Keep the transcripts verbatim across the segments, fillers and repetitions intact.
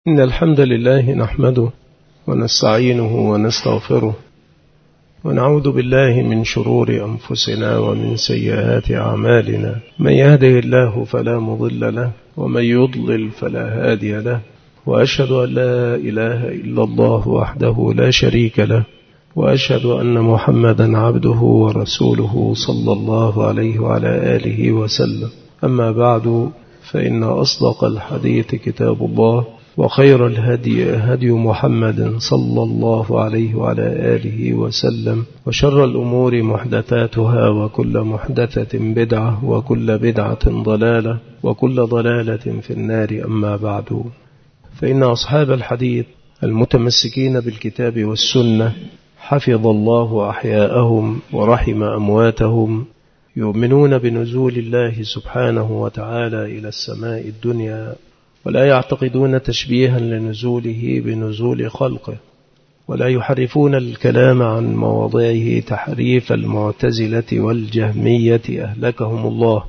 إن الحمد لله نحمده ونستعينه ونستغفره ونعوذ بالله من شرور أنفسنا ومن سيئات أعمالنا. من يهده الله فلا مضل له ومن يضلل فلا هادي له، وأشهد أن لا إله إلا الله وحده لا شريك له، وأشهد أن محمدا عبده ورسوله صلى الله عليه وعلى آله وسلم. أما بعد، فإن أصدق الحديث كتاب الله، وخير الهدي هدي محمد صلى الله عليه وعلى آله وسلم، وشر الأمور محدثاتها، وكل محدثة بدعة، وكل بدعة ضلالة، وكل ضلالة في النار. أما بعد، فإن أصحاب الحديث المتمسكين بالكتاب والسنة حفظ الله أحياءهم ورحم أمواتهم يؤمنون بنزول الله سبحانه وتعالى إلى السماء الدنيا، ولا يعتقدون تشبيها لنزوله بنزول خلقه، ولا يحرفون الكلام عن مواضعه تحريف المعتزلة والجهمية أهلكهم الله،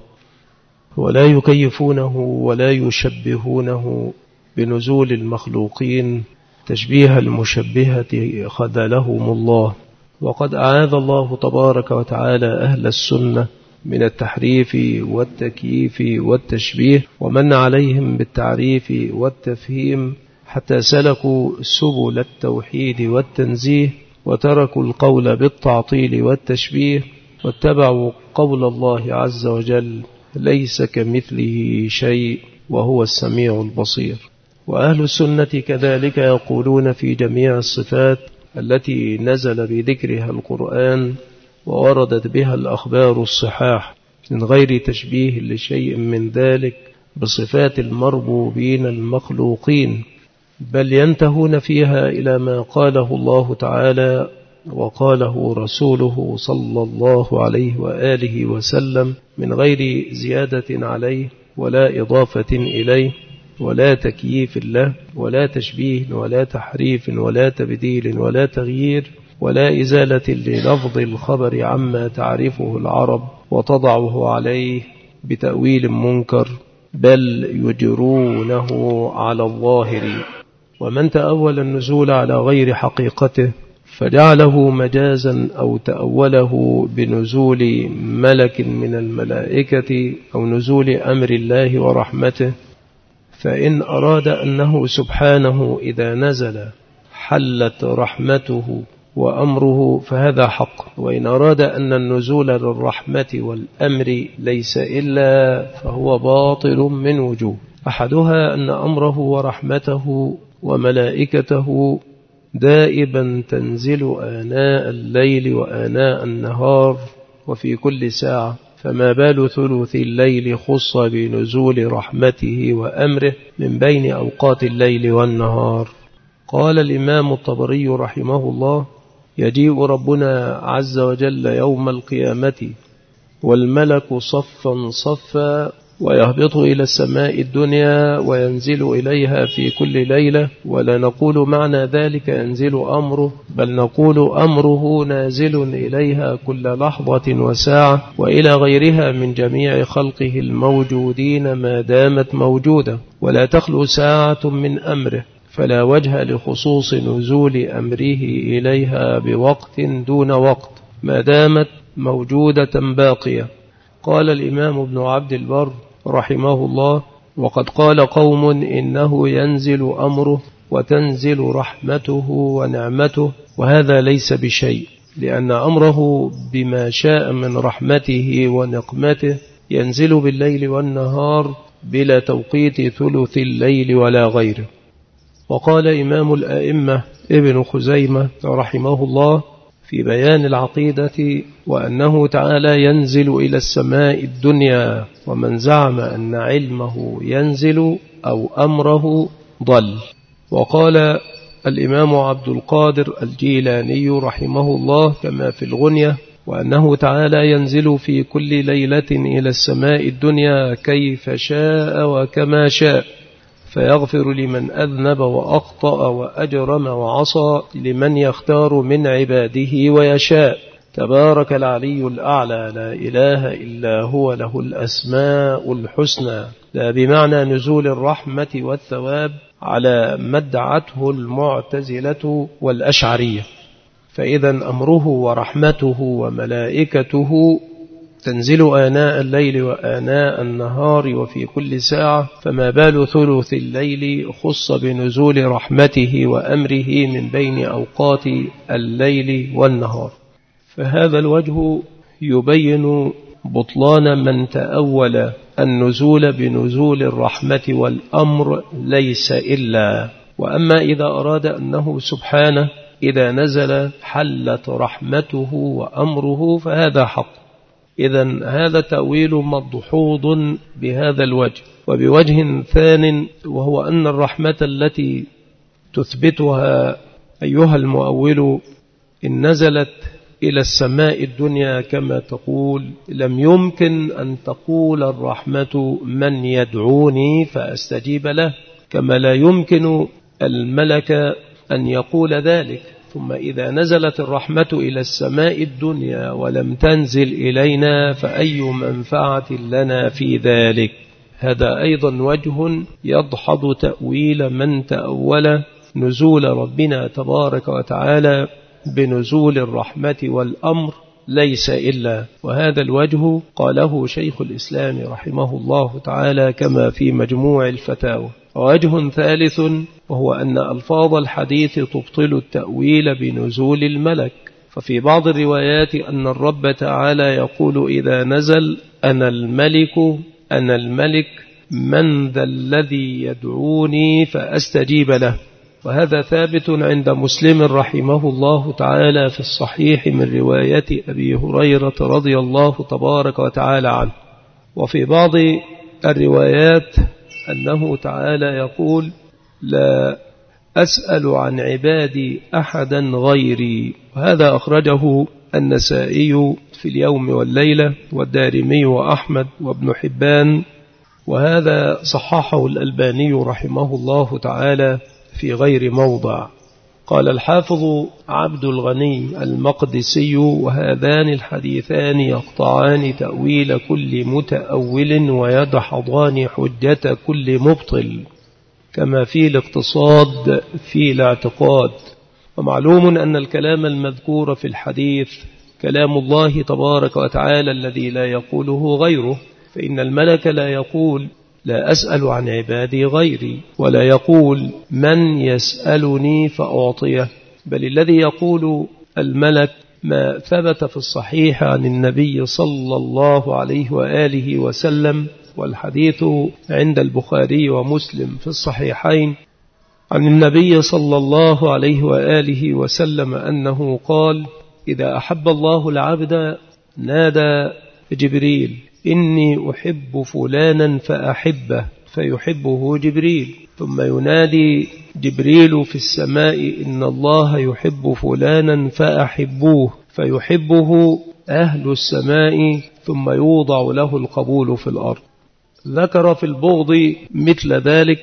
ولا يكيفونه ولا يشبهونه بنزول المخلوقين تشبيه المشبهة خذلهم الله. وقد أعاذ الله تبارك وتعالى أهل السنة من التحريف والتكييف والتشبيه، ومن عليهم بالتعريف والتفهيم حتى سلكوا سبل التوحيد والتنزيه، وتركوا القول بالتعطيل والتشبيه، واتبعوا قول الله عز وجل: ليس كمثله شيء وهو السميع البصير. وأهل السنة كذلك يقولون في جميع الصفات التي نزل بذكرها القرآن ووردت بها الأخبار الصحاح من غير تشبيه لشيء من ذلك بصفات المربوبين المخلوقين، بل ينتهون فيها إلى ما قاله الله تعالى وقاله رسوله صلى الله عليه وآله وسلم من غير زيادة عليه ولا إضافة إليه ولا تكييف له ولا تشبيه ولا تحريف ولا تبديل ولا تغيير ولا إزالة للفظ الخبر عما تعرفه العرب وتضعه عليه بتأويل منكر، بل يجرونه على الظاهر. ومن تأول النزول على غير حقيقته فجعله مجازا أو تأوله بنزول ملك من الملائكة أو نزول أمر الله ورحمته، فإن أراد أنه سبحانه إذا نزل حلت رحمته وأمره فهذا حق، وإن أراد أن النزول للرحمة والأمر ليس إلا فهو باطل من وجوه. أحدها أن أمره ورحمته وملائكته دائبا تنزل آناء الليل وآناء النهار وفي كل ساعة، فما بال ثلث الليل خص بنزول رحمته وأمره من بين أوقات الليل والنهار. قال الإمام الطبري رحمه الله: يجيء ربنا عز وجل يوم القيامة والملك صفا صفا، ويهبط إلى السماء الدنيا وينزل إليها في كل ليلة، ولا نقول معنى ذلك ينزل أمره، بل نقول أمره نازل إليها كل لحظة وساعة وإلى غيرها من جميع خلقه الموجودين ما دامت موجودة، ولا تخلو ساعة من أمره، فلا وجه لخصوص نزول أمره إليها بوقت دون وقت ما دامت موجودة باقية. قال الإمام ابن عبد البر رحمه الله: وقد قال قوم إنه ينزل أمره وتنزل رحمته ونعمته، وهذا ليس بشيء، لأن أمره بما شاء من رحمته ونقمته ينزل بالليل والنهار بلا توقيت ثلث الليل ولا غيره. وقال إمام الأئمة ابن خزيمة رحمه الله في بيان العقيدة: وأنه تعالى ينزل إلى السماء الدنيا، ومن زعم أن علمه ينزل أو أمره ضل. وقال الإمام عبد القادر الجيلاني رحمه الله كما في الغنية: وأنه تعالى ينزل في كل ليلة إلى السماء الدنيا كيف شاء وكما شاء، فيغفر لمن أذنب وأخطأ وأجرم وعصى لمن يختار من عباده ويشاء. تبارك العلي الأعلى، لا إله إلا هو، له الأسماء الحسنى. لا بمعنى نزول الرحمة والثواب على ما ادعته المعتزلة والأشعرية. فإذا أمره ورحمته وملائكته تنزل آناء الليل وآناء النهار وفي كل ساعة، فما بال ثلث الليل خص بنزول رحمته وأمره من بين أوقات الليل والنهار. فهذا الوجه يبين بطلان من تأول النزول بنزول الرحمة والأمر ليس إلا. وأما إذا أراد أنه سبحانه إذا نزل حلت رحمته وأمره فهذا حق. إذن هذا تأويل مضحوض بهذا الوجه. وبوجه ثان، وهو أن الرحمة التي تثبتها أيها المؤول إن نزلت إلى السماء الدنيا كما تقول، لم يمكن أن تقول الرحمة من يدعوني فأستجيب له، كما لا يمكن الملك أن يقول ذلك. ثم إذا نزلت الرحمة إلى السماء الدنيا ولم تنزل إلينا فأي منفعة لنا في ذلك؟ هذا أيضا وجه يدحض تأويل من تأول نزول ربنا تبارك وتعالى بنزول الرحمة والأمر ليس إلا. وهذا الوجه قاله شيخ الإسلام رحمه الله تعالى كما في مجموع الفتاوى. ووجه ثالث، وهو أن ألفاظ الحديث تبطل التأويل بنزول الملك. ففي بعض الروايات أن الرب تعالى يقول إذا نزل أنا الملك أنا الملك من ذا الذي يدعوني فأستجيب له. وهذا ثابت عند مسلم رحمه الله تعالى في الصحيح من رواية أبي هريرة رضي الله تبارك وتعالى عنه. وفي بعض الروايات أنه تعالى يقول لا أسأل عن عبادي أحدا غيري. وهذا أخرجه النسائي في اليوم والليلة والدارمي وأحمد وابن حبان، وهذا صححه الألباني رحمه الله تعالى في غير موضع. قال الحافظ عبد الغني المقدسي وهذان الحديثان يقطعان تأويل كل متأول ويدحضان حجة كل مبطل، كما في الاقتصاد في الاعتقاد. ومعلوم أن الكلام المذكور في الحديث كلام الله تبارك وتعالى الذي لا يقوله غيره، فإن الملك لا يقول لا أسأل عن عبادي غيري، ولا يقول من يسألني فأعطيه، بل الذي يقول الملك ما ثبت في الصحيح عن النبي صلى الله عليه وآله وسلم، والحديث عند البخاري ومسلم في الصحيحين عن النبي صلى الله عليه وآله وسلم أنه قال إذا أحب الله العبد نادى جبريل إني أحب فلانا فأحبه فيحبه جبريل، ثم ينادي جبريل في السماء إن الله يحب فلانا فأحبوه فيحبه أهل السماء، ثم يوضع له القبول في الأرض. ذكر في البغض مثل ذلك.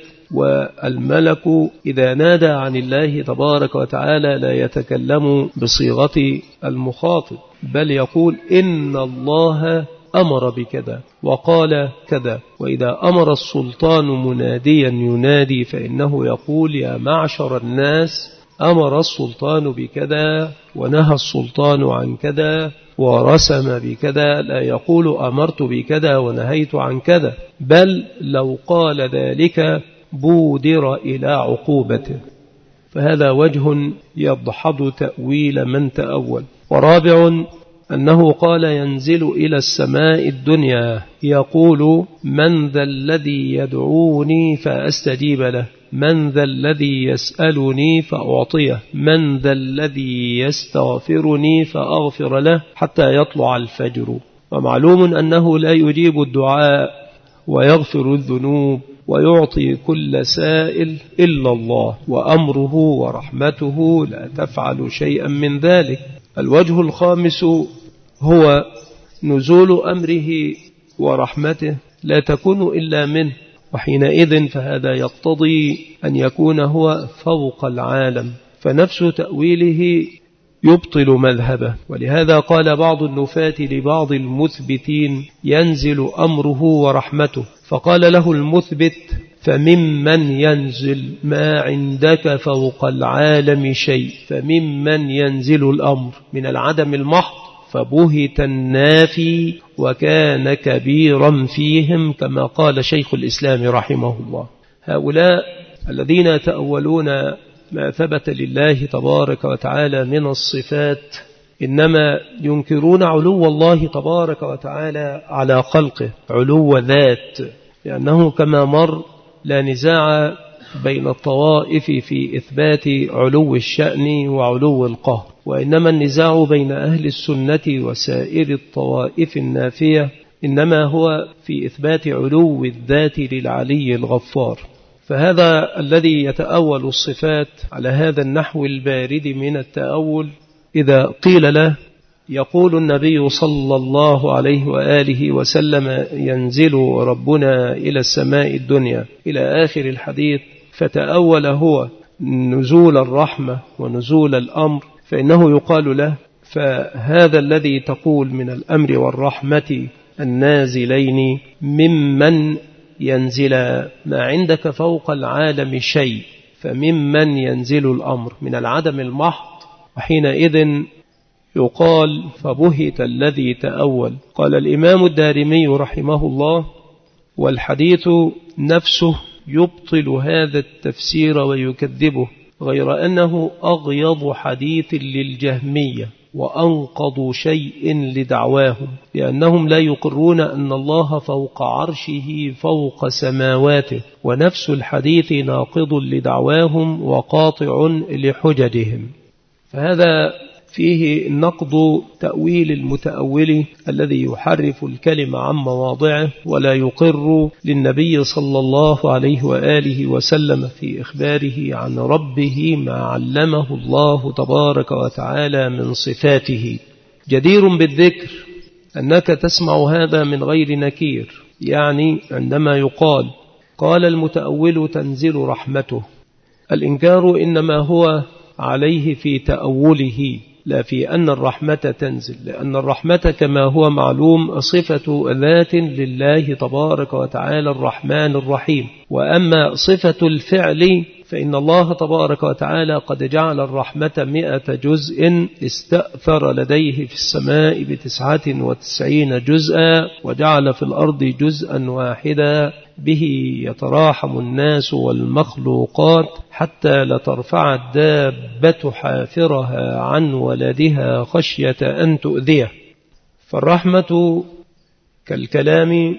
والملك إذا نادى عن الله تبارك وتعالى لا يتكلم بصيغة المخاطب، بل يقول إن الله أمر بكذا وقال كذا. وإذا أمر السلطان مناديا ينادي فإنه يقول يا معشر الناس أمر السلطان بكذا ونهى السلطان عن كذا ورسم بكذا، لا يقول أمرت بكذا ونهيت عن كذا، بل لو قال ذلك بودر إلى عقوبته. فهذا وجه يضحض تأويل من تأول. ورابع أنه قال ينزل إلى السماء الدنيا يقول من ذا الذي يدعوني فأستجيب له، من ذا الذي يسألني فأعطيه، من ذا الذي يستغفرني فأغفر له حتى يطلع الفجر. ومعلوم أنه لا يجيب الدعاء ويغفر الذنوب ويعطي كل سائل إلا الله، وأمره ورحمته لا تفعل شيئا من ذلك. الوجه الخامس هو نزول أمره ورحمته لا تكون إلا منه، وحينئذ فهذا يقتضي أن يكون هو فوق العالم، فنفس تأويله يبطل مذهبه. ولهذا قال بعض النفاة لبعض المثبتين ينزل أمره ورحمته، فقال له المثبت: فممن ينزل ما عندك فوق العالم شيء، فممن ينزل الأمر من العدم المحض، فبهت النافي وكان كبيرا فيهم، كما قال شيخ الإسلام رحمه الله. هؤلاء الذين يتأولون ما ثبت لله تبارك وتعالى من الصفات إنما ينكرون علو الله تبارك وتعالى على خلقه، علو ذات، لأنه كما مر لا نزاع بين الطوائف في إثبات علو الشأن وعلو القهر، وإنما النزاع بين أهل السنة وسائر الطوائف النافية إنما هو في إثبات علو الذات للعلي الغفار. فهذا الذي يتأول الصفات على هذا النحو البارد من التأول إذا قيل له يقول النبي صلى الله عليه وآله وسلم: ينزل ربنا إلى السماء الدنيا إلى آخر الحديث، فتأول هو نزول الرحمة ونزول الأمر، فإنه يقال له: فهذا الذي تقول من الأمر والرحمة النازلين ممن ينزل ما عندك فوق العالم شيء، فممن ينزل الأمر من العدم المحض. وحينئذ يقال: فبهت الذي تأول. قال الإمام الدارمي رحمه الله: والحديث نفسه يبطل هذا التفسير ويكذبه، غير أنه أغيض حديث للجهمية وأنقض شيء لدعواهم، لأنهم لا يقرون أن الله فوق عرشه فوق سماواته، ونفس الحديث ناقض لدعواهم وقاطع لحججهم. فهذا فيه نقض تأويل المتأول الذي يحرف الكلمة عن مواضعه ولا يقر للنبي صلى الله عليه وآله وسلم في إخباره عن ربه ما علمه الله تبارك وتعالى من صفاته. جدير بالذكر أنك تسمع هذا من غير نكير، يعني عندما يقال قال المتأول تنزل رحمته، الإنكار إنما هو عليه في تأوله لا في أن الرحمة تنزل، لأن الرحمة كما هو معلوم صفة ذات لله تبارك وتعالى الرحمن الرحيم. وأما صفة الفعل فإن الله تبارك وتعالى قد جعل الرحمة مئة جزء، استأثر لديه في السماء بتسعة وتسعين جزءا، وجعل في الأرض جزءا واحدا به يتراحم الناس والمخلوقات، حتى لترفع الدابة حافرها عن ولدها خشية أن تؤذيه. فالرحمة كالكلام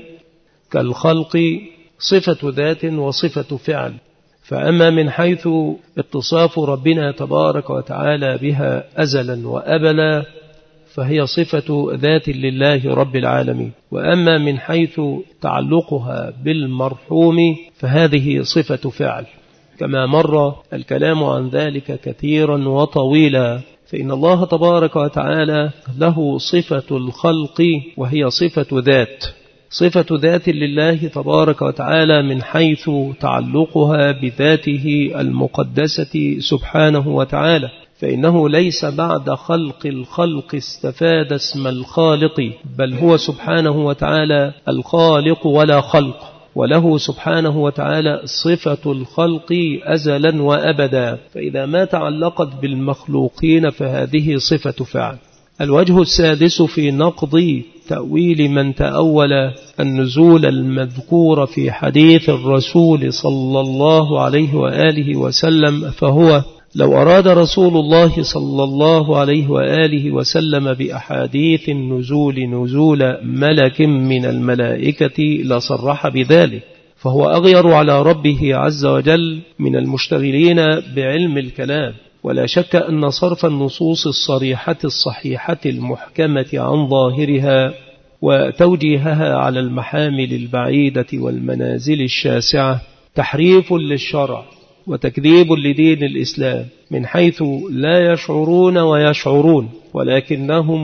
كالخلق صفة ذات وصفة فعل. فأما من حيث اتصاف ربنا تبارك وتعالى بها أزلا وأبلا فهي صفة ذات لله رب العالمين، وأما من حيث تعلقها بالمرحوم فهذه صفة فعل، كما مر الكلام عن ذلك كثيرا وطويلا. فإن الله تبارك وتعالى له صفة الخلق وهي صفة ذات، صفة ذات لله تبارك وتعالى من حيث تعلقها بذاته المقدسة سبحانه وتعالى، فإنه ليس بعد خلق الخلق استفاد اسم الخالق، بل هو سبحانه وتعالى الخالق ولا خلق، وله سبحانه وتعالى صفة الخلق أزلا وأبدا. فإذا ما تعلقت بالمخلوقين فهذه صفة فعل. الوجه السادس في نقض تأويل من تأول النزول المذكور في حديث الرسول صلى الله عليه وآله وسلم، فهو لو أراد رسول الله صلى الله عليه وآله وسلم بأحاديث النزول نزول ملك من الملائكة لصرح بذلك، فهو أغير على ربه عز وجل من المشتغلين بعلم الكلام. ولا شك أن صرف النصوص الصريحة الصحيحة المحكمة عن ظاهرها وتوجيهها على المحامل البعيدة والمنازل الشاسعة تحريف للشرع وتكذيب لدين الإسلام، من حيث لا يشعرون ويشعرون، ولكنهم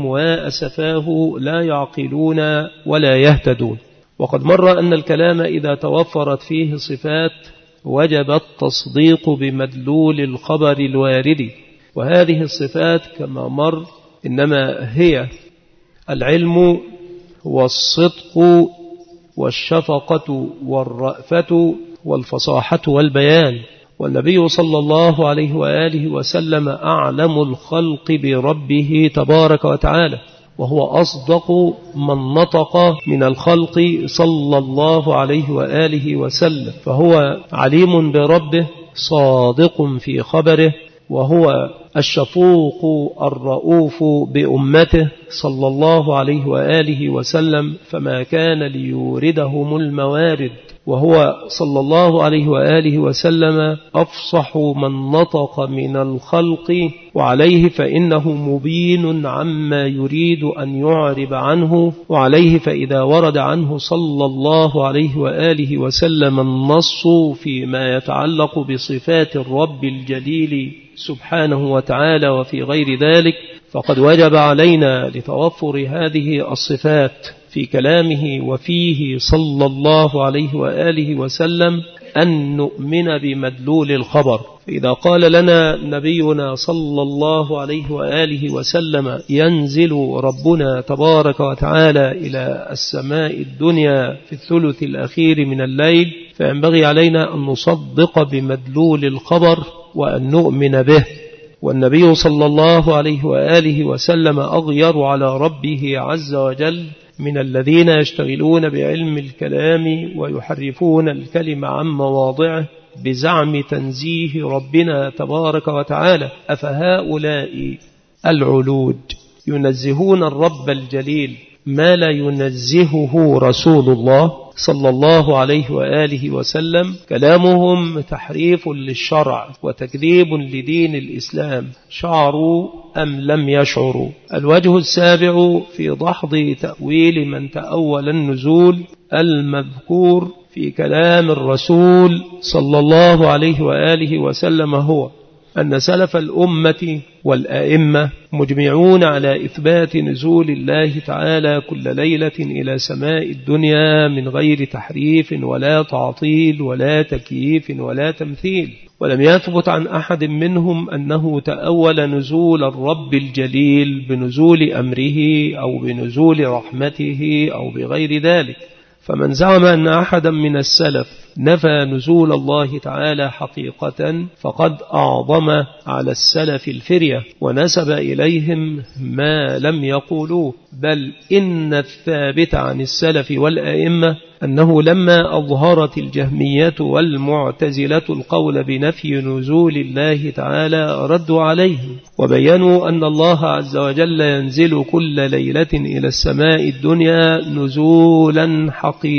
وأسفاه لا يعقلون ولا يهتدون. وقد مر أن الكلام إذا توفرت فيه صفات وجب التصديق بمدلول الخبر الوارد، وهذه الصفات كما مر إنما هي العلم والصدق والشفقة والرأفة والفصاحة والبيان. والنبي صلى الله عليه وآله وسلم أعلم الخلق بربه تبارك وتعالى، وهو أصدق من نطق من الخلق صلى الله عليه وآله وسلم، فهو عليم بربه صادق في خبره، وهو الشفوق الرؤوف بأمته صلى الله عليه وآله وسلم، فما كان ليوردهم الموارد، وهو صلى الله عليه وآله وسلم أفصح من نطق من الخلق، وعليه فإنه مبين عما يريد أن يعرب عنه، وعليه فإذا ورد عنه صلى الله عليه وآله وسلم النص فيما يتعلق بصفات الرب الجليل سبحانه وتعالى وفي غير ذلك، فقد وجب علينا لتوفر هذه الصفات في كلامه وفيه صلى الله عليه وآله وسلم أن نؤمن بمدلول الخبر. فإذا قال لنا نبينا صلى الله عليه وآله وسلم ينزل ربنا تبارك وتعالى إلى السماء الدنيا في الثلث الأخير من الليل، فينبغي علينا أن نصدق بمدلول الخبر وأن نؤمن به. والنبي صلى الله عليه وآله وسلم أغير على ربه عز وجل من الذين يشتغلون بعلم الكلام ويحرفون الكلمة عن مواضعه بزعم تنزيه ربنا تبارك وتعالى. أفهؤلاء العلود ينزهون الرب الجليل ما لا ينزهه رسول الله صلى الله عليه وآله وسلم؟ كلامهم تحريف للشرع وتكذيب لدين الإسلام، شعروا أم لم يشعروا. الوجه السابع في دحض تأويل من تأول النزول المذكور في كلام الرسول صلى الله عليه وآله وسلم هو أن سلف الأمة والآئمة مجمعون على إثبات نزول الله تعالى كل ليلة إلى سماء الدنيا من غير تحريف ولا تعطيل ولا تكييف ولا تمثيل، ولم يثبت عن أحد منهم أنه تأول نزول الرب الجليل بنزول أمره أو بنزول رحمته أو بغير ذلك. فمن زعم أن أحدا من السلف نفى نزول الله تعالى حقيقة فقد أعظم على السلف الفرية ونسب إليهم ما لم يقولوه، بل إن الثابت عن السلف والأئمة أنه لما أظهرت الجهمية والمعتزلة القول بنفي نزول الله تعالى ردوا عليهم وبينوا أن الله عز وجل ينزل كل ليلة إلى السماء الدنيا نزولا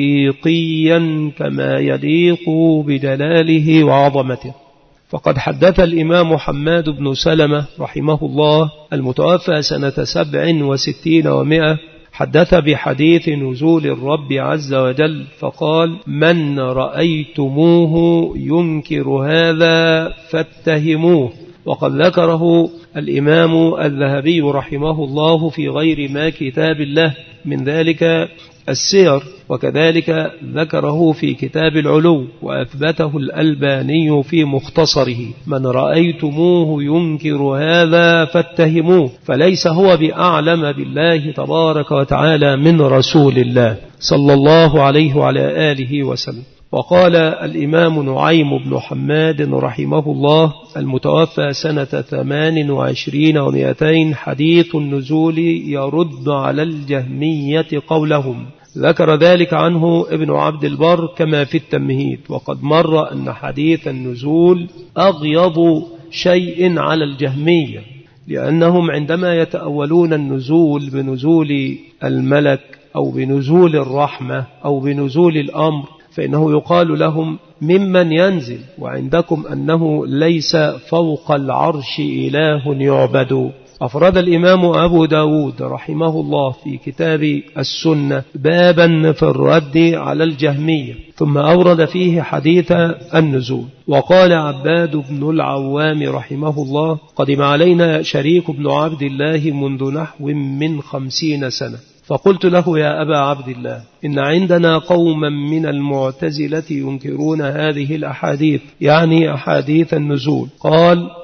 حقيقيا كما يليق بجلاله وعظمته. فقد حدث الإمام حماد بن سلمة رحمه الله المتوفى سنة سبع وستين ومائة حدث بحديث نزول الرب عز وجل فقال: من رأيتموه ينكر هذا فاتهموه. وقد ذكره الإمام الذهبي رحمه الله في غير ما كتاب الله من ذلك السير، وكذلك ذكره في كتاب العلو، وأثبته الألباني في مختصره: من رأيتموه ينكر هذا فاتهموه، فليس هو بأعلم بالله تبارك وتعالى من رسول الله صلى الله عليه وعلى آله وسلم. وقال الإمام نعيم بن حماد رحمه الله المتوفى سنة ثمان وعشرين ومئتين: حديث النزول يرد على الجهمية قولهم. ذكر ذلك عنه ابن عبد البر كما في التمهيد. وقد مر أن حديث النزول أغيض شيء على الجهمية، لأنهم عندما يتأولون النزول بنزول الملك أو بنزول الرحمة أو بنزول الأمر فإنه يقال لهم ممن ينزل، وعندكم أنه ليس فوق العرش إله يعبد. أفرد الإمام أبو داود رحمه الله في كتاب السنة بابا في الرد على الجهمية، ثم أورد فيه حديث النزول. وقال عباد بن العوام رحمه الله: قدم علينا شريك بن عبد الله منذ نحو من خمسين سنة، فقلت له: يا أبا عبد الله، إن عندنا قوما من المعتزلة ينكرون هذه الأحاديث، يعني أحاديث النزول. قال: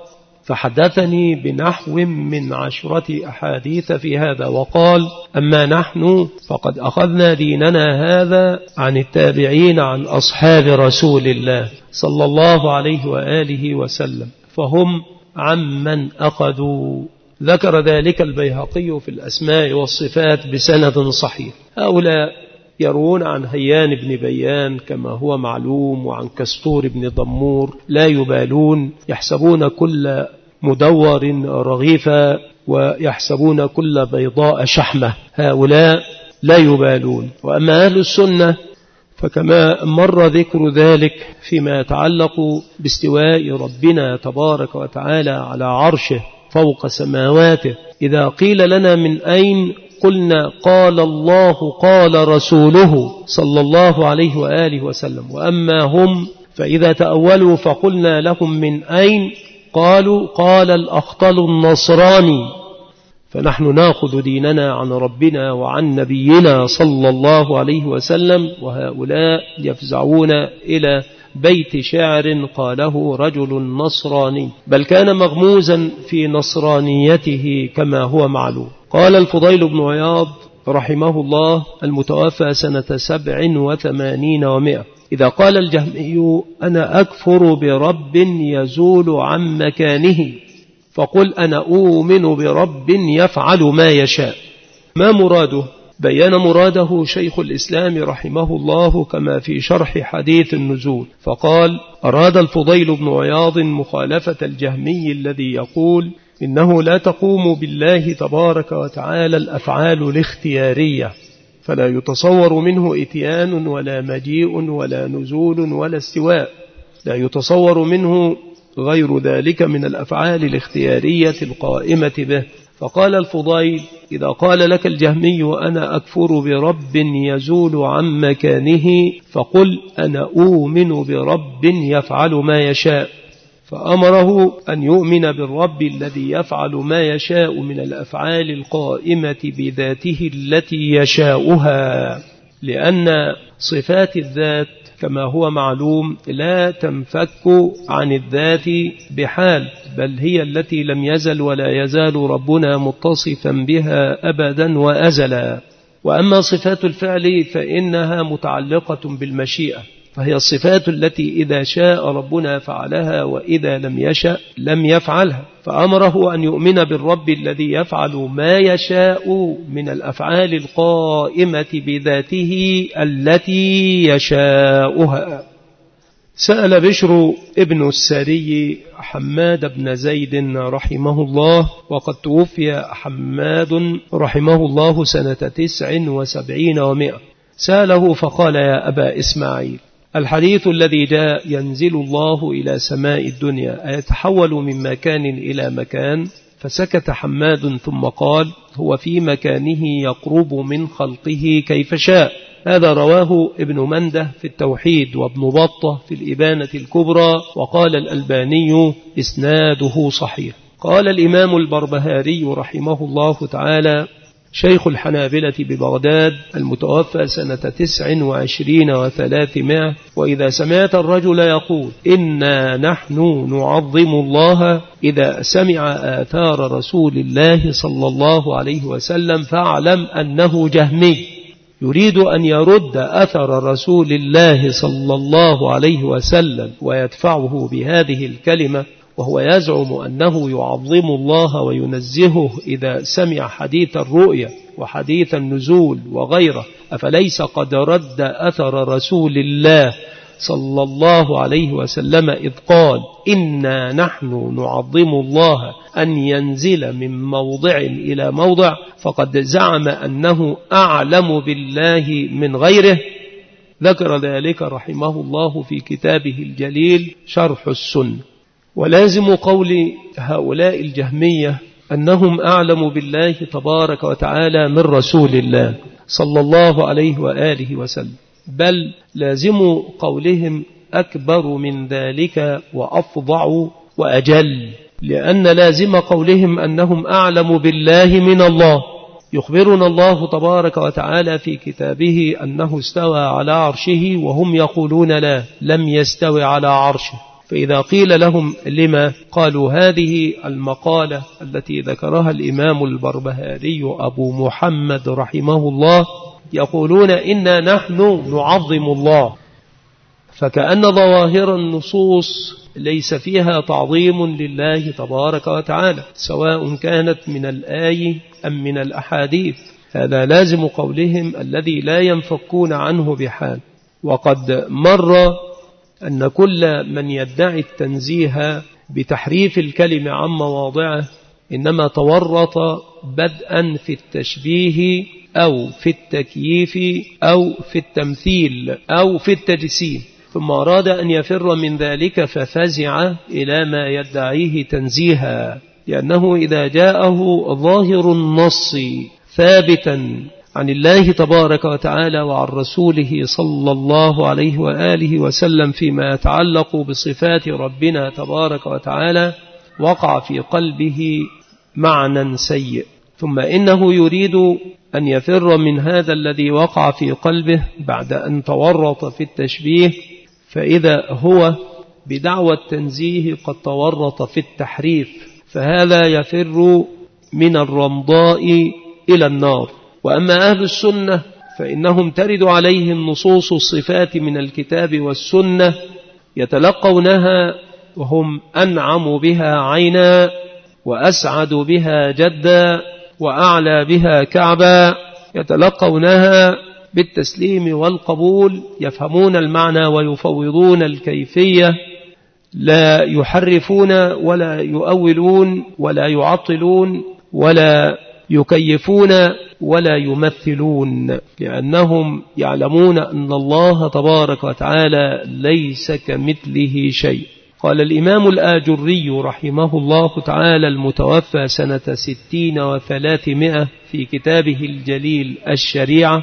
فحدثني بنحو من عشرة أحاديث في هذا، وقال: أما نحن فقد أخذنا ديننا هذا عن التابعين عن أصحاب رسول الله صلى الله عليه وآله وسلم، فهم عمن أخذوا. ذكر ذلك البيهقي في الأسماء والصفات بسند صحيح. هؤلاء يروون عن هيان بن بيان كما هو معلوم، وعن كستور بن ضمور، لا يبالون، يحسبون كل مدور رغيفا ويحسبون كل بيضاء شحمة. هؤلاء لا يبالون. وأما أهل السنة فكما مر ذكر ذلك فيما يتعلق باستواء ربنا تبارك وتعالى على عرشه فوق سماواته، إذا قيل لنا من أين، قلنا قال الله قال رسوله صلى الله عليه وآله وسلم. وأما هم فإذا تأولوا فقلنا لهم من أين، قالوا قال الأخطل النصراني. فنحن نأخذ ديننا عن ربنا وعن نبينا صلى الله عليه وسلم، وهؤلاء يفزعون إلى بيت شعر قاله رجل نصراني، بل كان مغموزا في نصرانيته كما هو معلوم. قال الفضيل بن عياض رحمه الله المتوفى سنة سبع وثمانين ومائة: إذا قال الجهمي أنا أكفر برب يزول عن مكانه، فقل أنا أؤمن برب يفعل ما يشاء. ما مراده؟ بيان مراده شيخ الإسلام رحمه الله كما في شرح حديث النزول، فقال: أراد الفضيل بن عياض مخالفة الجهمي الذي يقول إنه لا تقوم بالله تبارك وتعالى الأفعال الاختيارية، فلا يتصور منه إتيان ولا مجيء ولا نزول ولا استواء، لا يتصور منه غير ذلك من الأفعال الاختيارية القائمة به. فقال الفضيل: إذا قال لك الجهمي أنا أكفر برب يزول عن مكانه، فقل أنا أؤمن برب يفعل ما يشاء. فأمره أن يؤمن بالرب الذي يفعل ما يشاء من الأفعال القائمة بذاته التي يشاؤها، لأن صفات الذات كما هو معلوم لا تنفك عن الذات بحال، بل هي التي لم يزل ولا يزال ربنا متصفا بها أبدا وأزلا. وأما صفات الفعل فإنها متعلقة بالمشيئة، فهي الصفات التي إذا شاء ربنا فعلها وإذا لم يشأ لم يفعلها. فأمره أن يؤمن بالرب الذي يفعل ما يشاء من الأفعال القائمة بذاته التي يشاؤها. سأل بشر ابن الساري حماد بن زيد رحمه الله، وقد توفي حماد رحمه الله سنة تسع وسبعين ومائة، سأله فقال: يا أبا إسماعيل، الحديث الذي جاء ينزل الله إلى سماء الدنيا أيتحول من مكان إلى مكان؟ فسكت حماد ثم قال: هو في مكانه يقرب من خلقه كيف شاء. هذا رواه ابن منده في التوحيد، وابن بطة في الإبانة الكبرى، وقال الألباني إسناده صحيح. قال الإمام البربهاري رحمه الله تعالى شيخ الحنابلة ببغداد المتوفى سنة تسع وعشرين وثلاثمائة: وإذا سمعت الرجل يقول إنا نحن نعظم الله إذا سمع آثار رسول الله صلى الله عليه وسلم فاعلم أنه جهمي، يريد أن يرد أثر رسول الله صلى الله عليه وسلم ويدفعه بهذه الكلمة، وهو يزعم أنه يعظم الله وينزهه إذا سمع حديث الرؤيا وحديث النزول وغيره. أفليس قد رد أثر رسول الله صلى الله عليه وسلم إذ قال إنا نحن نعظم الله أن ينزل من موضع إلى موضع، فقد زعم أنه أعلم بالله من غيره. ذكر ذلك رحمه الله في كتابه الجليل شرح السنة. ولازم قول هؤلاء الجهمية أنهم أعلم بالله تبارك وتعالى من رسول الله صلى الله عليه وآله وسلم، بل لازم قولهم أكبر من ذلك وأفظع وأجل، لأن لازم قولهم أنهم أعلم بالله من الله. يخبرنا الله تبارك وتعالى في كتابه أنه استوى على عرشه، وهم يقولون لا، لم يستوي على عرشه. فإذا قيل لهم لما، قالوا هذه المقالة التي ذكرها الإمام البربهاري أبو محمد رحمه الله، يقولون إنا نحن نعظم الله، فكأن ظواهر النصوص ليس فيها تعظيم لله تبارك وتعالى، سواء كانت من الآي أم من الأحاديث. هذا لازم قولهم الذي لا ينفكون عنه بحال. وقد مر أن كل من يدعي التنزيه بتحريف الكلمة عن مواضعه إنما تورط بدءا في التشبيه أو في التكييف أو في التمثيل أو في التجسيم، ثم أراد أن يفر من ذلك ففزع إلى ما يدعيه تنزيها، لأنه إذا جاءه ظاهر النص ثابتا عن الله تبارك وتعالى وعن رسوله صلى الله عليه وآله وسلم فيما يتعلق بصفات ربنا تبارك وتعالى، وقع في قلبه معنى سيء، ثم إنه يريد أن يفر من هذا الذي وقع في قلبه بعد أن تورط في التشبيه، فإذا هو بدعوى التنزيه قد تورط في التحريف، فهذا يفر من الرمضاء إلى النار. وأما أهل السنة فإنهم ترد عليهم نصوص الصفات من الكتاب والسنة يتلقونها وهم أنعم بها عينا وأسعد بها جدا وأعلى بها كعبا، يتلقونها بالتسليم والقبول، يفهمون المعنى ويفوضون الكيفية، لا يحرفون ولا يؤولون ولا يعطلون ولا يكيفون ولا يمثلون، لأنهم يعلمون أن الله تبارك وتعالى ليس كمثله شيء. قال الإمام الآجري رحمه الله تعالى المتوفى سنة ستين وثلاثمائة في كتابه الجليل الشريعة: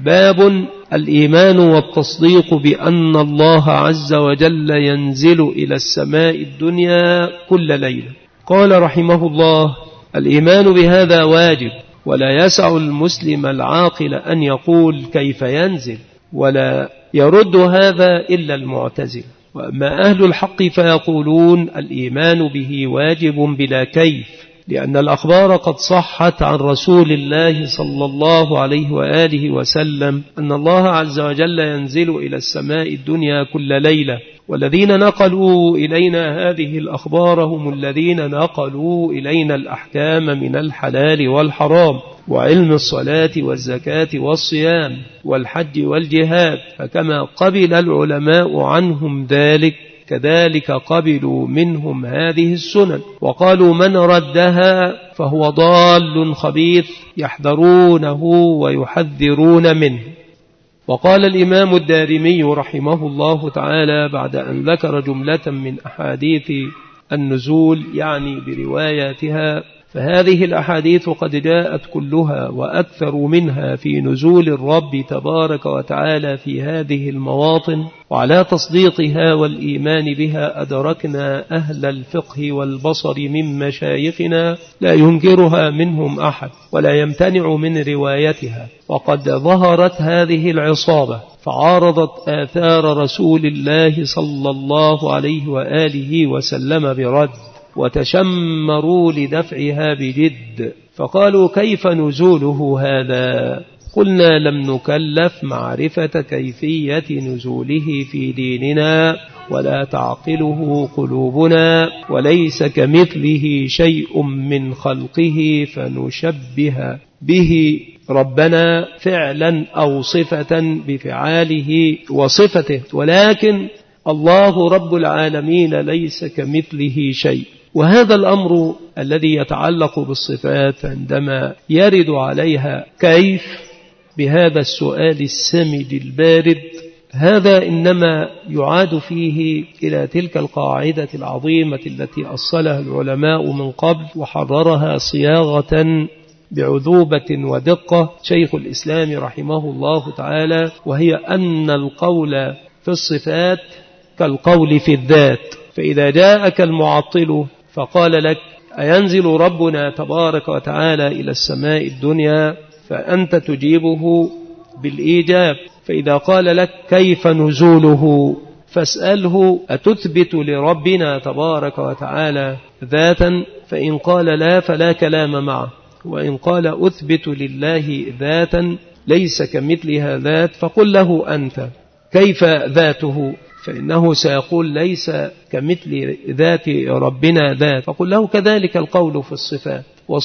باب الإيمان والتصديق بأن الله عز وجل ينزل إلى السماء الدنيا كل ليلة. قال رحمه الله: الإيمان بهذا واجب، ولا يسع المسلم العاقل أن يقول كيف ينزل، ولا يرد هذا إلا المعتزلة. وأما أهل الحق فيقولون الإيمان به واجب بلا كيف، لأن الأخبار قد صحت عن رسول الله صلى الله عليه وآله وسلم أن الله عز وجل ينزل إلى السماء الدنيا كل ليلة، والذين نقلوا إلينا هذه الأخبار هم الذين نقلوا إلينا الأحكام من الحلال والحرام، وعلم الصلاة والزكاة والصيام والحج والجهاد، فكما قبل العلماء عنهم ذلك كذلك قبلوا منهم هذه السنن، وقالوا من ردها فهو ضال خبيث يحذرونه ويحذرون منه. وقال الإمام الدارمي رحمه الله تعالى بعد أن ذكر جملة من أحاديث النزول يعني برواياتها: فهذه الأحاديث قد جاءت كلها وأكثر منها في نزول الرب تبارك وتعالى في هذه المواطن، وعلى تصديقها والإيمان بها أدركنا أهل الفقه والبصر من مشايخنا لا ينكرها منهم أحد ولا يمتنع من روايتها. وقد ظهرت هذه العصابة فعارضت آثار رسول الله صلى الله عليه وآله وسلم برد، وتشمروا لدفعها بجد، فقالوا كيف نزوله هذا؟ قلنا لم نكلف معرفة كيفية نزوله في ديننا ولا تعقله قلوبنا، وليس كمثله شيء من خلقه فنشبه به ربنا فعلا أو صفة بفعاله وصفته، ولكن الله رب العالمين ليس كمثله شيء. وهذا الأمر الذي يتعلق بالصفات عندما يرد عليها كيف بهذا السؤال السمج البارد، هذا إنما يعاد فيه إلى تلك القاعدة العظيمة التي أصلها العلماء من قبل وحررها صياغة بعذوبة ودقة شيخ الإسلام رحمه الله تعالى، وهي أن القول في الصفات كالقول في الذات. فإذا جاءك المعطل فقال لك أينزل ربنا تبارك وتعالى إلى السماء الدنيا، فأنت تجيبه بالإيجاب. فإذا قال لك كيف نزوله فاسأله أتثبت لربنا تبارك وتعالى ذاتا؟ فإن قال لا فلا كلام معه، وإن قال أثبت لله ذاتا ليس كمثلها ذات فقل له أنت كيف ذاته؟ فإنه سيقول ليس كمثل ذات ربنا ذات، فقل له كذلك القول في الصفات،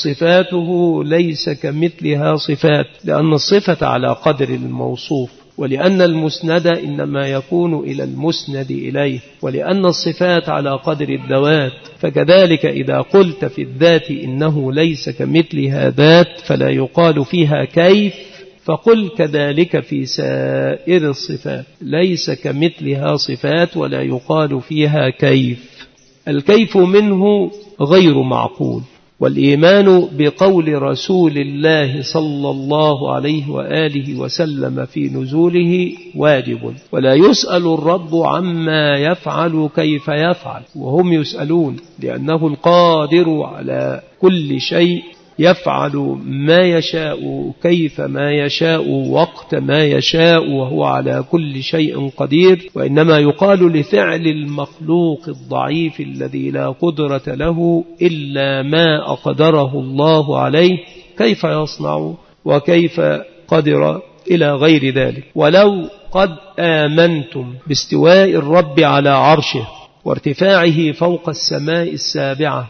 وصفاته ليس كمثلها صفات، لأن الصفة على قدر الموصوف، ولأن المسند إنما يكون إلى المسند إليه، ولأن الصفات على قدر الذوات. فكذلك إذا قلت في الذات إنه ليس كمثلها ذات فلا يقال فيها كيف، فقل كذلك في سائر الصفات ليس كمثلها صفات ولا يقال فيها كيف. الكيف منه غير معقول. والإيمان بقول رسول الله صلى الله عليه وآله وسلم في نزوله واجب، ولا يسأل الرب عما يفعل كيف يفعل وهم يسألون، لأنه القادر على كل شيء يفعل ما يشاء كيف ما يشاء وقت ما يشاء، وهو على كل شيء قدير. وإنما يقال لفعل المخلوق الضعيف الذي لا قدرة له إلا ما أقدره الله عليه كيف يصنع وكيف قدر إلى غير ذلك. ولو قد آمنتم باستواء الرب على عرشه وارتفاعه فوق السماء السابعة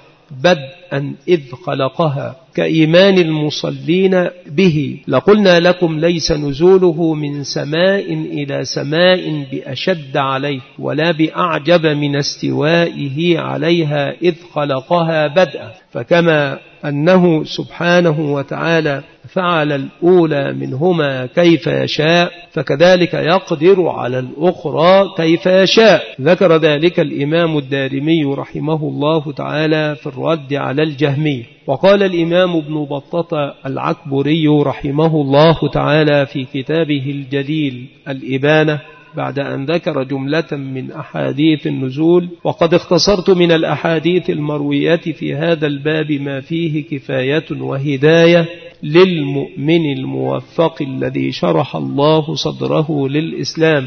بدءا إذ خلقها كإيمان المصلين به، لقلنا لكم ليس نزوله من سماء إلى سماء بأشد عليه ولا بأعجب من استوائه عليها إذ خلقها بدءا. فكما أنه سبحانه وتعالى فعل الأولى منهما كيف يشاء، فكذلك يقدر على الأخرى كيف يشاء. ذكر ذلك الإمام الدارمي رحمه الله تعالى في الرد على الجهمي. وقال الإمام ابن بطة العكبري رحمه الله تعالى في كتابه الجليل الإبانة بعد أن ذكر جملة من أحاديث النزول: وقد اختصرت من الأحاديث المروية في هذا الباب ما فيه كفاية وهداية للمؤمن الموفق الذي شرح الله صدره للإسلام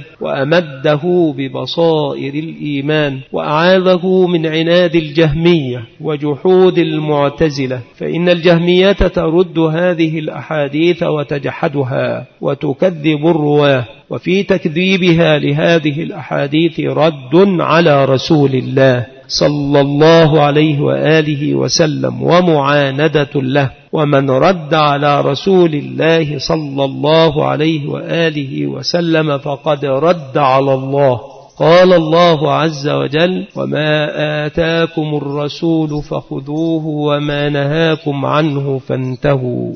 وأمده ببصائر الإيمان وأعاذه من عناد الجهمية وجحود المعتزلة، فإن الجهمية ترد هذه الأحاديث وتجحدها وتكذب الرواه، وفي تكذيبها لهذه الأحاديث رد على رسول الله صلى الله عليه وآله وسلم ومعاندة له. ومن رد على رسول الله صلى الله عليه وآله وسلم فقد رد على الله. قال الله عز وجل: وما آتاكم الرسول فخذوه وما نهاكم عنه فانتهوا.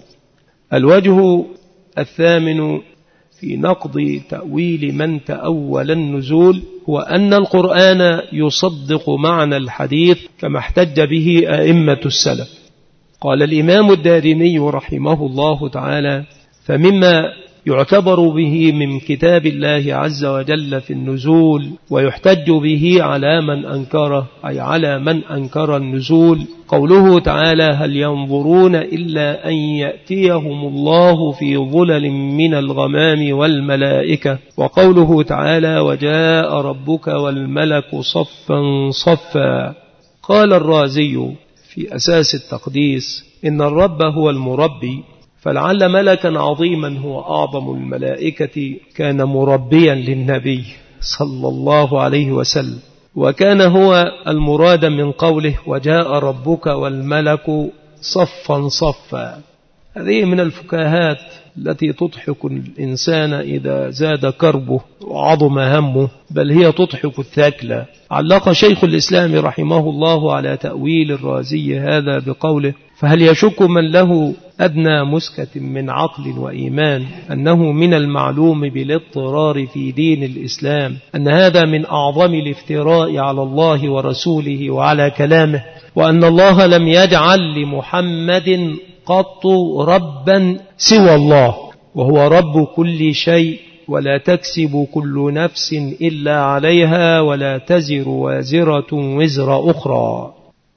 الوجه الثامن في نقض تأويل من تأول النزول هو أن القرآن يصدق معنى الحديث كما احتج به أئمة السلف. قال الإمام الدارمي رحمه الله تعالى: فمما يعتبر به من كتاب الله عز وجل في النزول ويحتج به على من أنكره، أي على من أنكر النزول، قوله تعالى: هل ينظرون إلا أن يأتيهم الله في ظلل من الغمام والملائكة، وقوله تعالى: وجاء ربك والملك صفا صفا. قال الرازي في أساس التقديس: إن الرب هو المربي، فلعل ملكا عظيما هو أعظم الملائكة كان مربيا للنبي صلى الله عليه وسلم، وكان هو المراد من قوله: وجاء ربك والملك صفا صفا. هذه من الفكاهات التي تضحك الإنسان إذا زاد كربه وعظم همه، بل هي تضحك الثاكلة. علق شيخ الإسلام رحمه الله على تأويل الرازي هذا بقوله: فهل يشك من له أدنى مسكة من عقل وإيمان أنه من المعلوم بالاضطرار في دين الإسلام أن هذا من أعظم الافتراء على الله ورسوله وعلى كلامه، وأن الله لم يجعل لمحمد قط ربا سوى الله، وهو رب كل شيء، ولا تكسب كل نفس إلا عليها، ولا تزر وازرة وزر أخرى.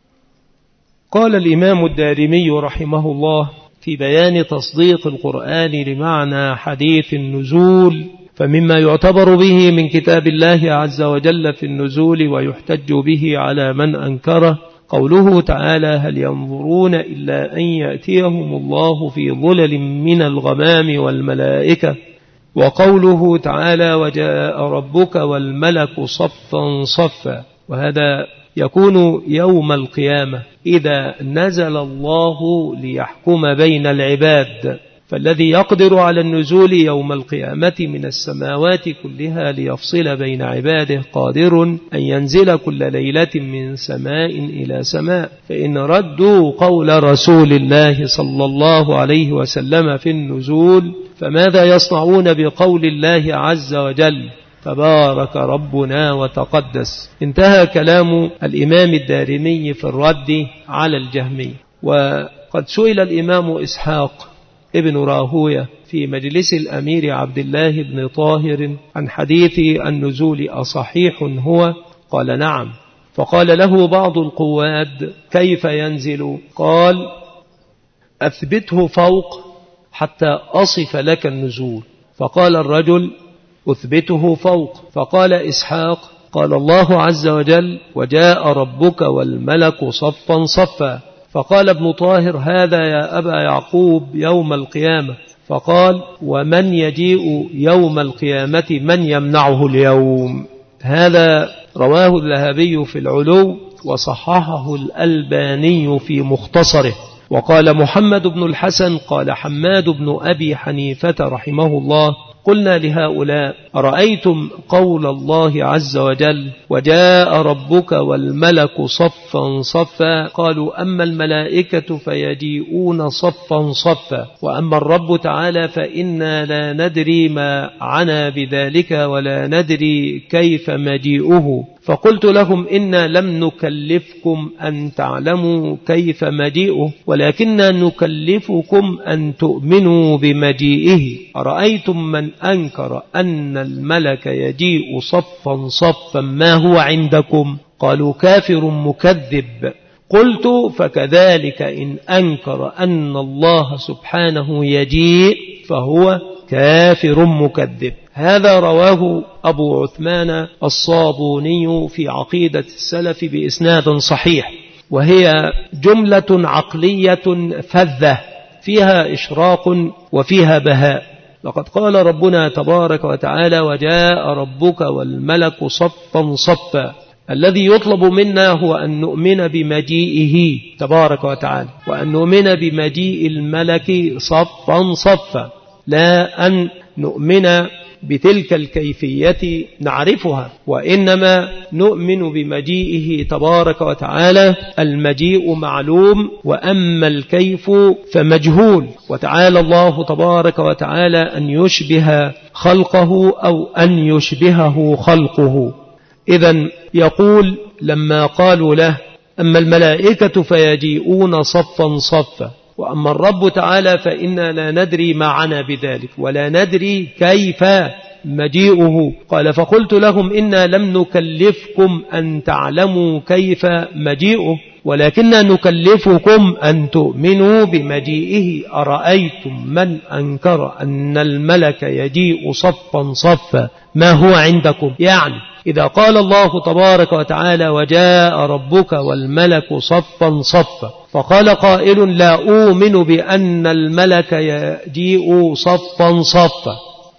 قال الإمام الدارمي رحمه الله في بيان تصديق القرآن لمعنى حديث النزول: فمما يعتبر به من كتاب الله عز وجل في النزول ويحتج به على من أنكره قوله تعالى: هل ينظرون إلا أن يأتيهم الله في ظلل من الغمام والملائكة، وقوله تعالى: وجاء ربك والملك صفا صفا. وهذا يكون يوم القيامة إذا نزل الله ليحكم بين العباد، فالذي يقدر على النزول يوم القيامة من السماوات كلها ليفصل بين عباده قادر أن ينزل كل ليلة من سماء إلى سماء. فإن ردوا قول رسول الله صلى الله عليه وسلم في النزول فماذا يصنعون بقول الله عز وجل: تبارك ربنا وتقدس. انتهى كلام الإمام الدارمي في الرد على الجهمي. وقد سئل الإمام إسحاق ابن راهوية في مجلس الأمير عبد الله بن طاهر عن حديث النزول أصحيح هو؟ قال: نعم. فقال له بعض القواد: كيف ينزل؟ قال: أثبته فوق حتى أصف لك النزول. فقال الرجل: أثبته فوق. فقال إسحاق: قال الله عز وجل: وجاء ربك والملك صفا صفا. فقال ابن طاهر: هذا يا أبا يعقوب يوم القيامة. فقال: ومن يجيء يوم القيامة من يمنعه اليوم؟ هذا رواه الذهبي في العلو وصححه الألباني في مختصره. وقال محمد بن الحسن قال حماد بن أبي حنيفة رحمه الله: قلنا لهؤلاء: أرأيتم قول الله عز وجل: وجاء ربك والملك صفا صفا؟ قالوا: أما الملائكة فيجيئون صفا صفا، وأما الرب تعالى فإنا لا ندري ما عنا بذلك ولا ندري كيف مجيئه. فقلت لهم: إنا لم نكلفكم أن تعلموا كيف مجيئه، ولكننا نكلفكم أن تؤمنوا بمجيئه. أرأيتم من أنكر أن الملك يجيء صفا صفا ما هو عندكم؟ قالوا: كافر مكذب. قلت: فكذلك إن أنكر أن الله سبحانه يجيء فهو كافر مكذب. هذا رواه أبو عثمان الصابوني في عقيدة السلف بإسناد صحيح، وهي جملة عقلية فذة فيها إشراق وفيها بهاء. لقد قال ربنا تبارك وتعالى: وجاء ربك والملك صفا صفا. الذي يطلب منا هو أن نؤمن بمجيئه تبارك وتعالى، وأن نؤمن بمجيء الملك صفا صفا، لا أن نؤمن بتلك الكيفية نعرفها، وإنما نؤمن بمجيئه تبارك وتعالى. المجيء معلوم، وأما الكيف فمجهول. وتعالى الله تبارك وتعالى أن يشبه خلقه أو أن يشبهه خلقه. إذن يقول لما قالوا له: أما الملائكة فيجيئون صفا صفا، وأما الرب تعالى فإنا لا ندري ما عنا بذلك ولا ندري كيف مجيئه. قال: فقلت لهم: إنا لم نكلفكم أن تعلموا كيف مجيئه، ولكننا نكلفكم أن تؤمنوا بمجيئه. أرأيتم من أنكر أن الملك يجيء صفا صفا ما هو عندكم؟ يعني إذا قال الله تبارك وتعالى: وجاء ربك والملك صفا صفا، فقال قائل: لا أؤمن بأن الملك يجيء صفا صفا،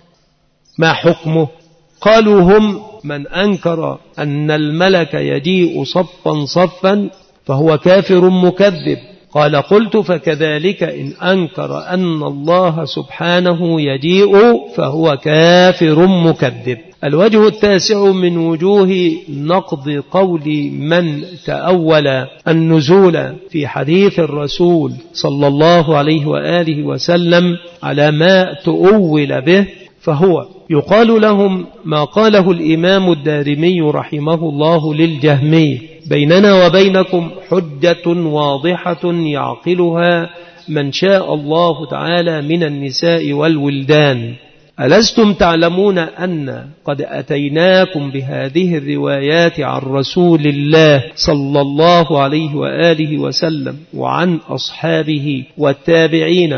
ما حكمه؟ قالوا: هم من أنكر أن الملك يجيء صفا صفا فهو كافر مكذب. قال: قلت: فكذلك إن أنكر أن الله سبحانه يجيء فهو كافر مكذب. الوجه التاسع من وجوه نقض قول من تأول النزول في حديث الرسول صلى الله عليه وآله وسلم على ما تؤول به، فهو يقال لهم ما قاله الإمام الدارمي رحمه الله للجهمي: بيننا وبينكم حجة واضحة يعقلها من شاء الله تعالى من النساء والولدان. ألستم تعلمون أن قد أتيناكم بهذه الروايات عن رسول الله صلى الله عليه وآله وسلم وعن أصحابه والتابعين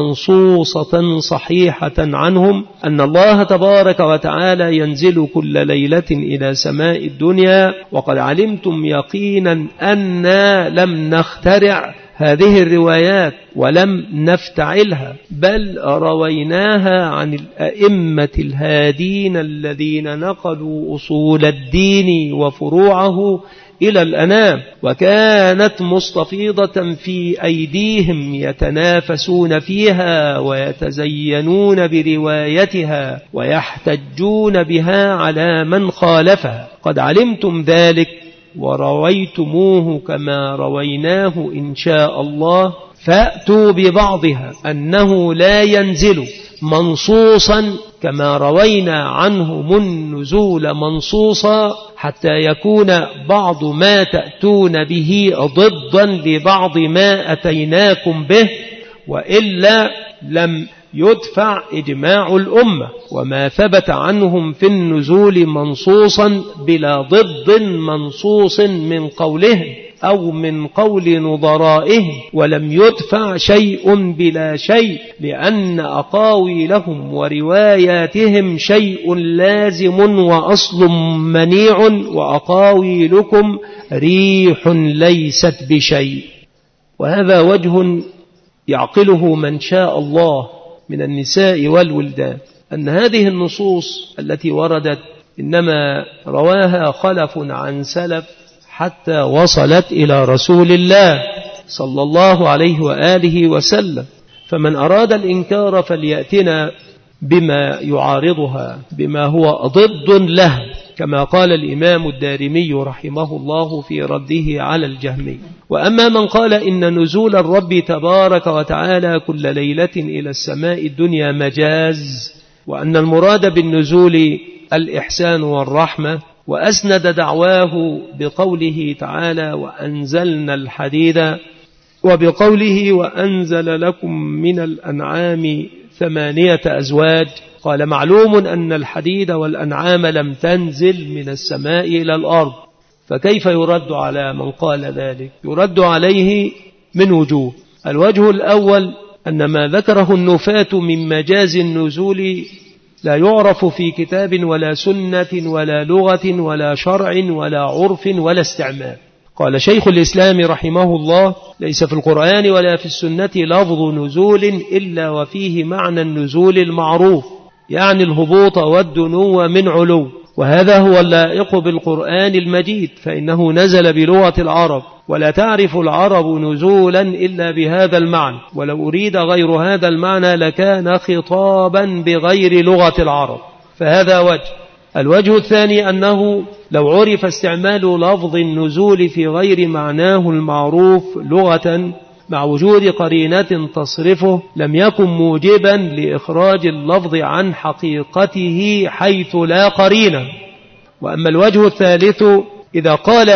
منصوصة صحيحة عنهم أن الله تبارك وتعالى ينزل كل ليلة إلى سماء الدنيا، وقد علمتم يقينا أننا لم نخترع هذه الروايات ولم نفتعلها، بل رويناها عن الأئمة الهادين الذين نقلوا أصول الدين وفروعه إلى الأنام، وكانت مستفيضة في أيديهم يتنافسون فيها ويتزينون بروايتها ويحتجون بها على من خالفها. قد علمتم ذلك ورويتموه كما رويناه إن شاء الله، فأتوا ببعضها أنه لا ينزل منصوصا كما روينا عنهم النزول منصوصا، حتى يكون بعض ما تأتون به ضدا لبعض ما أتيناكم به، وإلا لم يدفع إجماع الأمة وما ثبت عنهم في النزول منصوصا بلا ضد منصوص من قولهم أو من قول نظرائهم، ولم يدفع شيء بلا شيء، لأن أقاويلهم ورواياتهم شيء لازم وأصل منيع، وأقاويلكم ريح ليست بشيء. وهذا وجه يعقله من شاء الله من النساء والولدان، أن هذه النصوص التي وردت إنما رواها خلف عن سلف حتى وصلت إلى رسول الله صلى الله عليه وآله وسلم، فمن أراد الإنكار فليأتنا بما يعارضها، بما هو ضد له، كما قال الإمام الدارمي رحمه الله في رده على الجهمي. وأما من قال إن نزول الرب تبارك وتعالى كل ليلة إلى السماء الدنيا مجاز، وأن المراد بالنزول الإحسان والرحمة، وأسند دعواه بقوله تعالى وأنزلنا الحديد، وبقوله وأنزل لكم من الأنعام ثمانية أزواج، قال معلوم أن الحديد والأنعام لم تنزل من السماء إلى الأرض، فكيف يرد على من قال ذلك؟ يرد عليه من وجوه. الوجه الأول أن ما ذكره النفاة من مجاز النزول لا يعرف في كتاب ولا سنة ولا لغة ولا شرع ولا عرف ولا استعمال. قال شيخ الإسلام رحمه الله ليس في القرآن ولا في السنة لفظ نزول إلا وفيه معنى النزول المعروف، يعني الهبوط والدنو من علو، وهذا هو اللائق بالقرآن المجيد، فإنه نزل بلغة العرب، ولا تعرف العرب نزولا إلا بهذا المعنى، ولو أريد غير هذا المعنى لكان خطابا بغير لغة العرب، فهذا وجه. الوجه الثاني أنه لو عرف استعمال لفظ النزول في غير معناه المعروف لغة مع وجود قرينة تصرفه لم يكن موجبا لإخراج اللفظ عن حقيقته حيث لا قرينة. وأما الوجه الثالث إذا قال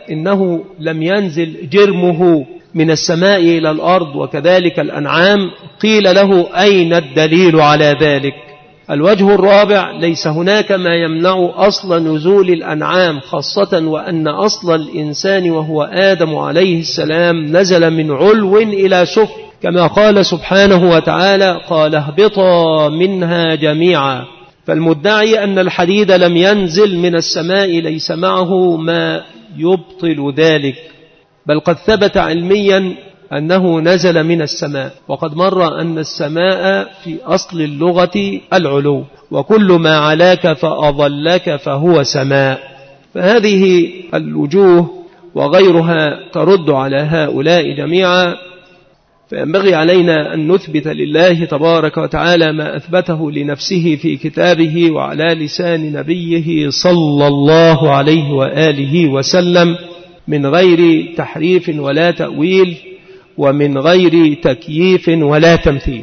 إنه لم ينزل جرمه من السماء إلى الأرض وكذلك الأنعام، قيل له أين الدليل على ذلك؟ الوجه الرابع ليس هناك ما يمنع أصل نزول الأنعام، خاصة وأن أصل الإنسان وهو آدم عليه السلام نزل من علو إلى سفل، كما قال سبحانه وتعالى قال اهبطا منها جميعا. فالمدعي أن الحديد لم ينزل من السماء ليس معه ما يبطل ذلك، بل قد ثبت علميا أنه نزل من السماء، وقد مر أن السماء في أصل اللغة العلو، وكل ما علاك فأضلك فهو سماء. فهذه الوجوه وغيرها ترد على هؤلاء جميعا، فينبغي علينا أن نثبت لله تبارك وتعالى ما أثبته لنفسه في كتابه وعلى لسان نبيه صلى الله عليه وآله وسلم، من غير تحريف ولا تأويل، ومن غير تكييف ولا تمثيل.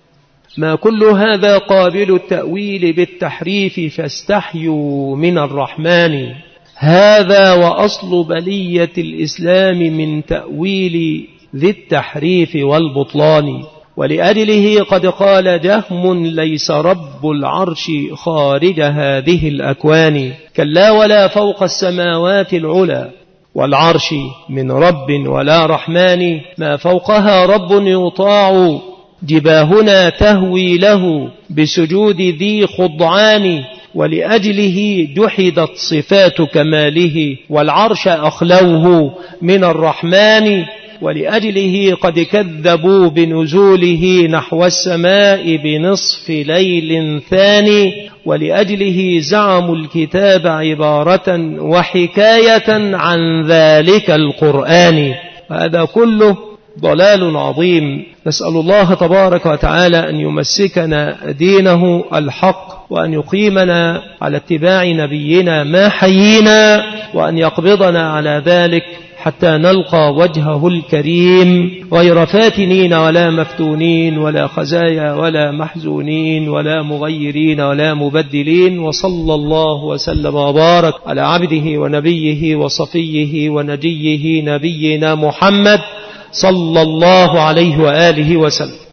ما كل هذا قابل التأويل بالتحريف فاستحيوا من الرحمن، هذا وأصل بلية الإسلام من تأويل ذي التحريف والبطلان. ولأجله قد قال جهم ليس رب العرش خارج هذه الأكوان، كلا ولا فوق السماوات العلى والعرش من رب ولا رحمن، ما فوقها رب يطاع جباهنا تهوي له بسجود ذي خضعان، ولأجله جحدت صفات كماله والعرش أخلوه من الرحمن، ولأجله قد كذبوا بنزوله نحو السماء بنصف ليل ثاني، ولأجله زعموا الكتاب عبارة وحكاية عن ذلك القرآن. هذا كله ضلال عظيم. نسأل الله تبارك وتعالى أن يمسكنا دينه الحق، وأن يقيمنا على اتباع نبينا ما حيينا، وأن يقبضنا على ذلك حتى نلقى وجهه الكريم غير فاتنين ولا مفتونين ولا خزايا ولا محزونين ولا مغيرين ولا مبدلين. وصلى الله وسلم وبارك على عبده ونبيه وصفيه ونجيه نبينا محمد صلى الله عليه وآله وسلم.